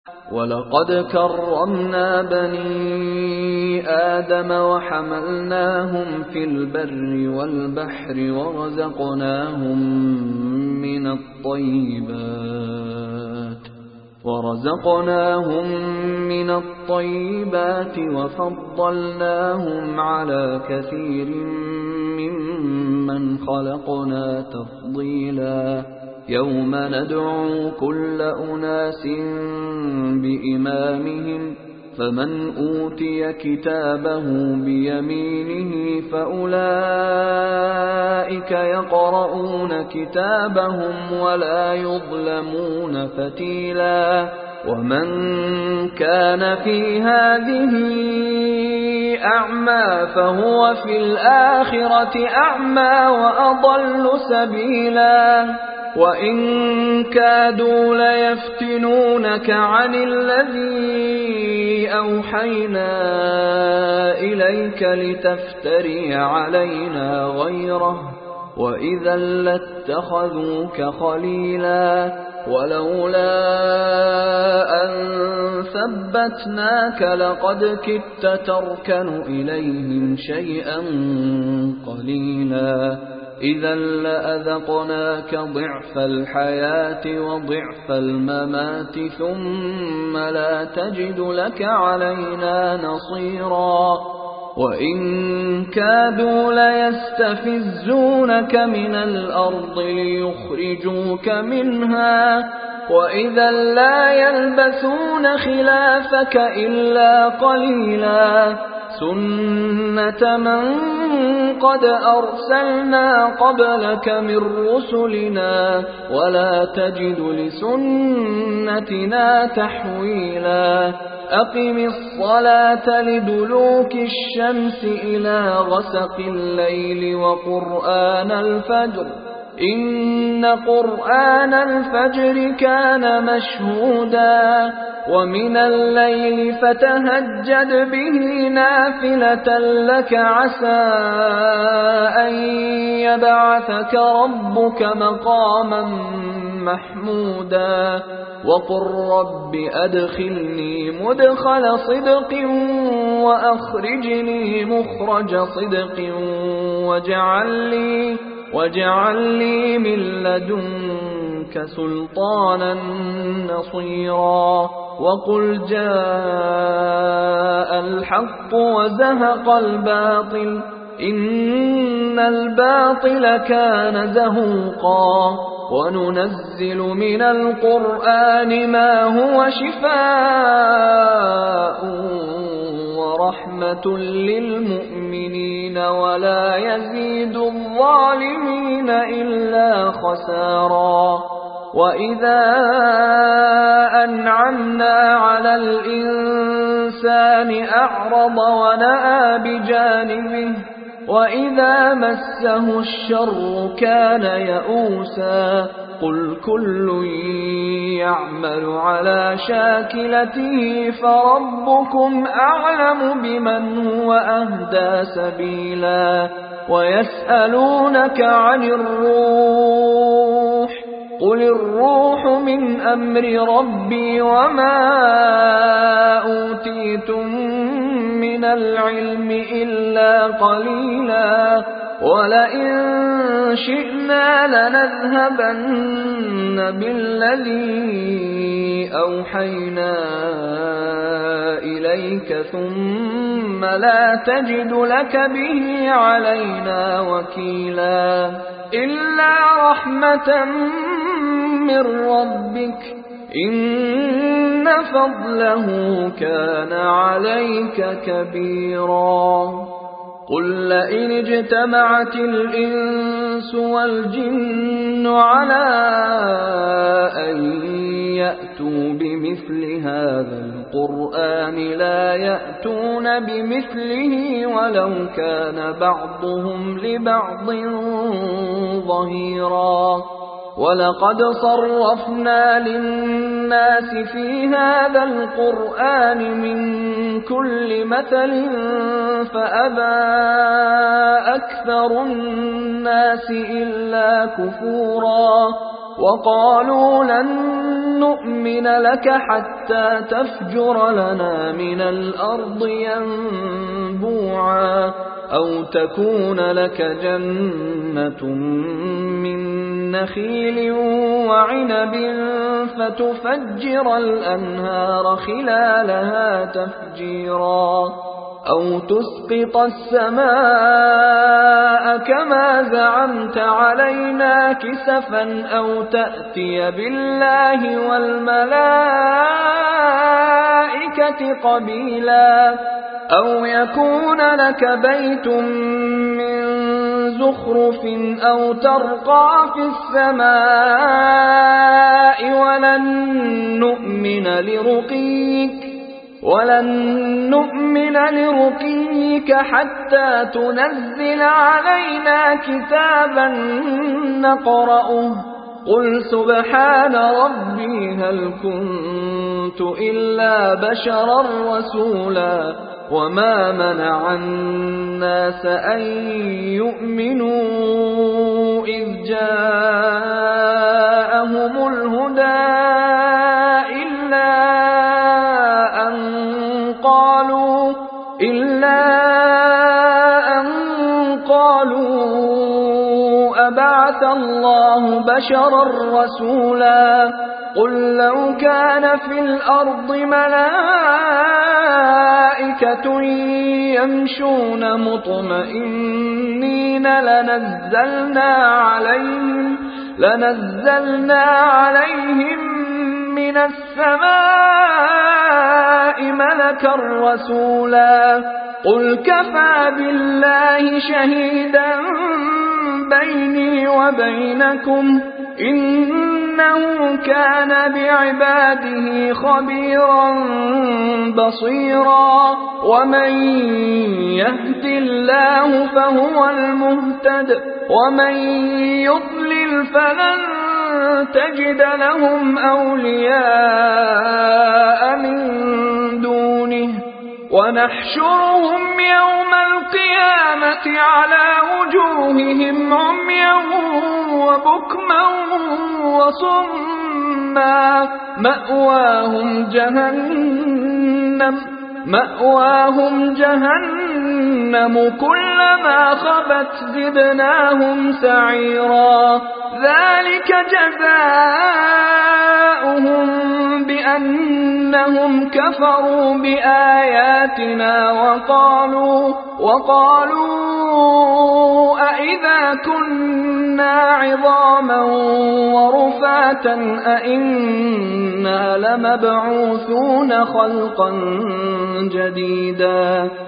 وَلَقَدْ كَرَّمْنَا بَنِي آدَمَ وَحَمَلْنَاهُمْ فِي الْبَرِّ وَالْبَحْرِ وَرَزَقْنَاهُم مِّنَ الطَّيِّبَاتِ وَفَضَّلْنَاهُمْ عَلَىٰ كَثِيرٍ مِّمَّنْ خَلَقْنَا تَفْضِيلًا يَوْمَ نَدْعُو كُلَّ أُنَاسٍ بِإِمَامِهِمْ فَمَنْ أُوتِيَ كِتَابَهُ بِيَمِينِهِ فَأُولَٰئِكَ يَقْرَءُونَ كِتَابَهُمْ وَلَا يُظْلَمُونَ فَتِيلًا وَمَنْ كَانَ فِي هَٰذِهِ أَعْمَىٰ فَهُوَ فِي الْآخِرَةِ أَعْمَىٰ وَأَضَلُّ سَبِيلًا وَإِن كَادُوا لَيَفْتِنُونَكَ عَنِ الَّذِي أَوْحَيْنَا إِلَيْكَ لِتَفْتَرِيَ عَلَيْنَا غَيْرَهُ وَإِذًا لَّاتَّخَذُوكَ خَلِيلًا وَلَوْلَا أَن ثَبَّتْنَاكَ لَقَدْ كِدتَّ تَرْكَنُ إِلَيْهِمْ شَيْئًا قَلِيلًا إِذًا لَّأَذَقْنَاكَ ضِعْفَ الْحَيَاةِ وَضِعْفَ الْمَمَاتِ ثُمَّ لَا تَجِدُ لَكَ عَلَيْنَا نَصِيرًا وَإِن كَادُوا لَيَسْتَفِزُّونَكَ مِنَ الْأَرْضِ لِيُخْرِجُوكَ مِنْهَا وَإِذًا لَّا يَلْبَثُونَ خِلَافَكَ إِلَّا قَلِيلًا سُنَّةَ مَن قَدْ أَرْسَلْنَا قَبْلَكَ مِن رُّسُلِنَا وَلَا تَجِدُ لِسُنَّتِنَا تَحْوِيلًا أَقِمِ الصَّلَاةَ لِدُلُوكِ الشَّمْسِ إِلَىٰ غَسَقِ اللَّيْلِ وَقُرْآنَ الْفَجْرِ إِنَّ قُرْآنَ الْفَجْرِ كَانَ مَشْهُودًا وَمِنَ اللَّيْلِ فَتَهَجَّدْ بِهِ نَافِلَةً لَّكَ عَسَىٰ أَن يَبْعَثَكَ رَبُّكَ مَقَامًا مَّحْمُودًا وَقُل رَّبِّ أَدْخِلْنِي مُدْخَلَ صِدْقٍ وَأَخْرِجْنِي مُخْرَجَ صِدْقٍ وَاجْعَل لِّي مِن لَّدُنكَ سُلْطَانًا نَّصِيرًا وَقُلْ جَاءَ الْحَقُّ وَزَهَقَ الْبَاطِلُ إِنَّ الْبَاطِلَ كَانَ زَهُوقًا وَنُنَزِّلُ مِنَ الْقُرْآنِ مَا هُوَ شِفَاءٌ وَرَحْمَةٌ لِّلْمُؤْمِنِينَ وَلَا يَزِيدُ الظَّالِمِينَ إِلَّا خَسَارًا وَإِذَا أَنْعَمْنَا عَلَى الْإِنسَانِ أَعْرَضَ وَنَأَىٰ بِجَانِبِهِ وَإِذَا مَسَّهُ الشَّرُّ كَانَ يَئُوسًا قُلْ كُلٌّ يَعْمَلُ عَلَىٰ شَاكِلَتِهِ فَرَبُّكُمْ أَعْلَمُ بِمَنْ هُوَ أَهْدَىٰ سَبِيلًا وَيَسْأَلُونَكَ عَنِ الرُّوحِ قُلِ الرُّوحُ مِنْ أَمْرِ رَبِّي وَمَا أُوتِيتُم مِّنَ الْعِلْمِ إِلَّا قَلِيلًا وَلَئِن شِئْنَا لَنَذْهَبَنَّ بِالَّذِي أَوْحَيْنَا إِلَيْكَ ثُمَّ لَا تَجِدُ لَكَ بِهِ عَلَيْنَا وَكِيلًا إِلَّا رَحْمَةً مِّن رَّبِّكَ إِنَّ فَضْلَهُ كَانَ عَلَيْكَ كَبِيرًا قُل لَّئِنِ اجْتَمَعَتِ الْإِنسُ وَالْجِنُّ عَلَىٰ أَن يَأْتُوا بِمِثْلِ هَٰذَا الْقُرْآنِ لَا يَأْتُونَ بِمِثْلِهِ وَلَوْ كَانَ بَعْضُهُمْ لِبَعْضٍ ظَهِيرًا وَلَقَدْ صَرَّفْنَا لِلنَّاسِ فِي هَٰذَا الْقُرْآنِ مِن كُلِّ مَثَلٍ فَأَبَىٰ أَكْثَرُ النَّاسِ إِلَّا كُفُورًا وقالوا لن نؤمن لك حتى تفجر لنا من الأرض ينبوعا أو تكون لك جنة من نخيل وعنب فتفجر الأنهار خلالها تفجيرا أو تسقط السماء كما زعمت علينا كسفا أو تأتي بالله والملائكة قبيلا أو يكون لك بيت من زخرف أو ترقى في السماء ولن نؤمن لرقيك حتى تنزل علينا كتابا نقرأه قل سبحان ربي هل كنت إلا بشرا رسولا وما منع الناس أن يؤمنوا إذ جاءهم الهدى إلا أن قالوا أبعث الله بشرا رسولا قل لو كان في الأرض ملائكة يمشون مطمئنين لنزلنا عليهم من السماء ملكا رسولا قل كفى بالله شهيدا بيني وبينكم إنه كان بعباده خبيرا بصيرا ومن يهد الله فهو المهتد ومن يضلل فلن تجد لهم أولياء من دونه ونحشرهم يوم القيامة على وجوههم عميا وبكما وصما مأواهم جهنم كلما خبت زدناهم سعيرا ذلك جزاؤهم بأنهم كفروا بآياتنا وقالوا أئذا كنا عظاما ورفاتا أئنا لمبعوثون خلقا جديدا